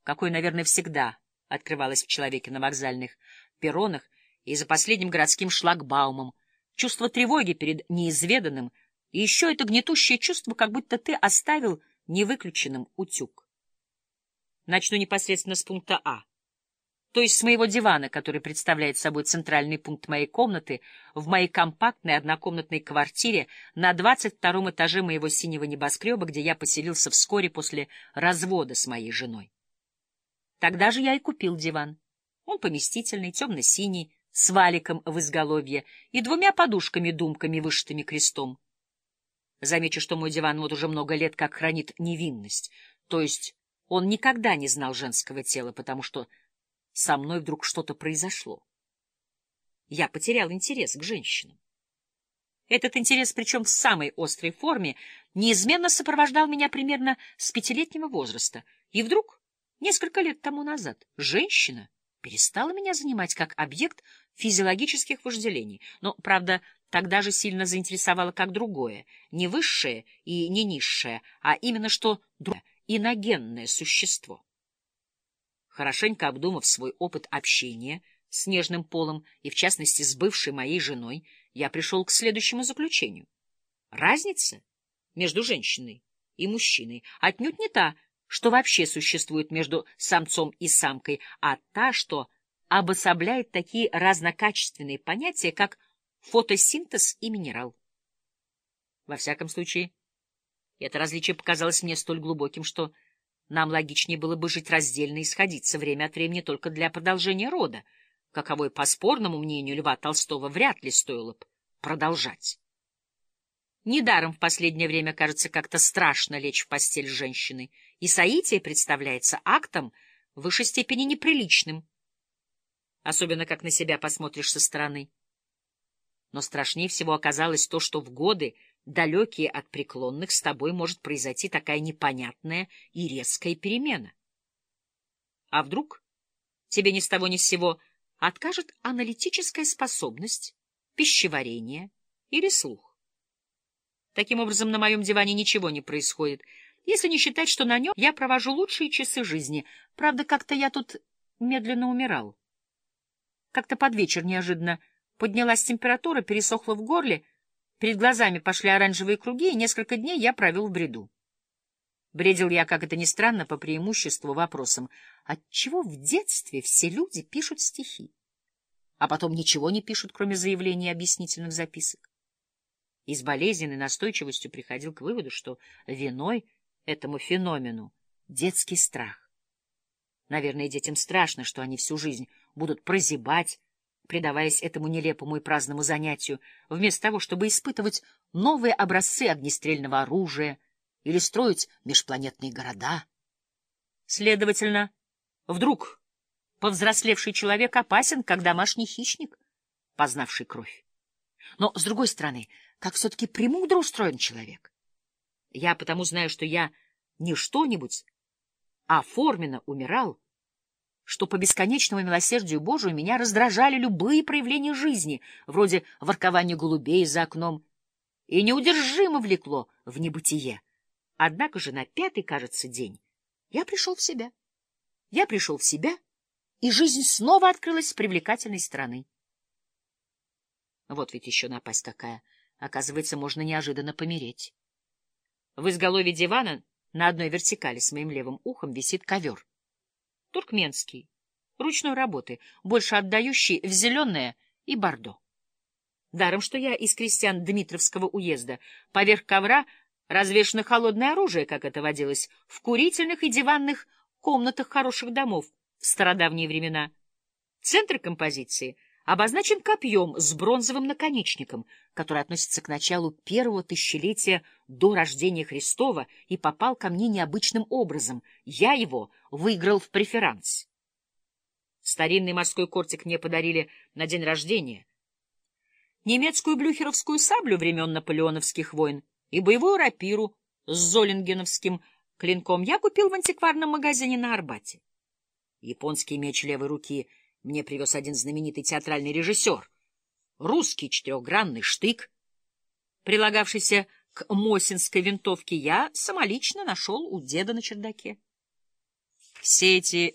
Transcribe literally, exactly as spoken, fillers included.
какой, наверное, всегда открывалось в человеке на вокзальных перронах и за последним городским шлагбаумом, чувство тревоги перед неизведанным, и еще это гнетущее чувство, как будто ты оставил невыключенным утюг. Начну непосредственно с пункта А, то есть с моего дивана, который представляет собой центральный пункт моей комнаты в моей компактной однокомнатной квартире на двадцать втором этаже моего синего небоскреба, где я поселился вскоре после развода с моей женой. Тогда же я и купил диван. Он поместительный, темно-синий, с валиком в изголовье и двумя подушками-думками, вышитыми крестом. Замечу, что мой диван вот уже много лет как хранит невинность, то есть он никогда не знал женского тела, потому что со мной вдруг что-то произошло. Я потерял интерес к женщинам. Этот интерес, причем в самой острой форме, неизменно сопровождал меня примерно с пятилетнего возраста. И вдруг, несколько лет тому назад, женщина перестала меня занимать как объект физиологических вожделений. Но, правда, тогда же сильно заинтересовало как другое, не высшее и не низшее, а именно что другое, иногенное существо. Хорошенько обдумав свой опыт общения с нежным полом и, в частности, с бывшей моей женой, я пришел к следующему заключению. Разница между женщиной и мужчиной отнюдь не та, что вообще существует между самцом и самкой, а та, что обособляет такие разнокачественные понятия, как фотосинтез и минерал. Во всяком случае, это различие показалось мне столь глубоким, что нам логичнее было бы жить раздельно и сходиться время от времени только для продолжения рода, каковой, по спорному мнению Льва Толстого, вряд ли стоило бы продолжать. Недаром в последнее время кажется как-то страшно лечь в постель с женщиной, и соитие представляется актом в высшей степени неприличным, особенно как на себя посмотришь со стороны. Но страшнее всего оказалось то, что в годы, далекие от преклонных, с тобой может произойти такая непонятная и резкая перемена. А вдруг тебе ни с того ни с сего откажет аналитическая способность, пищеварение или слух? Таким образом, на моем диване ничего не происходит, если не считать, что на нем я провожу лучшие часы жизни. Правда, как-то я тут медленно умирал. Как-то под вечер неожиданно поднялась температура, пересохла в горле, перед глазами пошли оранжевые круги, и несколько дней я провел в бреду. Бредил я, как это ни странно, по преимуществу вопросом, отчего в детстве все люди пишут стихи, а потом ничего не пишут, кроме заявлений и объяснительных записок. И с болезненной настойчивостью приходил к выводу, что виной этому феномену детский страх. Наверное, детям страшно, что они всю жизнь будут прозябать, предаваясь этому нелепому и праздному занятию, вместо того, чтобы испытывать новые образцы огнестрельного оружия или строить межпланетные города. Следовательно, вдруг повзрослевший человек опасен, как домашний хищник, познавший кровь. Но, с другой стороны, как все-таки премудро устроен человек. Я потому знаю, что я не что-нибудь, а форменно умирал, что по бесконечному милосердию Божию меня раздражали любые проявления жизни, вроде воркования голубей за окном, и неудержимо влекло в небытие. Однако же на пятый, кажется, день я пришел в себя. Я пришел в себя, и жизнь снова открылась с привлекательной стороны. Вот ведь еще напасть какая. Оказывается, можно неожиданно помереть. В изголовье дивана на одной вертикали с моим левым ухом висит ковер. Туркменский, ручной работы, больше отдающий в зеленое и бордо. Даром, что я из крестьян Дмитровского уезда, поверх ковра развешано холодное оружие, как это водилось, в курительных и диванных комнатах хороших домов в стародавние времена. Центр композиции обозначен копьем с бронзовым наконечником, который относится к началу первого тысячелетия до рождения Христова и попал ко мне необычным образом. Я его выиграл в преферанс. Старинный морской кортик мне подарили на день рождения. Немецкую блюхеровскую саблю времен наполеоновских войн и боевую рапиру с золингеновским клинком я купил в антикварном магазине на Арбате. Японский меч левой руки мне привез один знаменитый театральный режиссер. Русский четырехгранный штык, прилагавшийся к мосинской винтовке, я самолично нашел у деда на чердаке. Все эти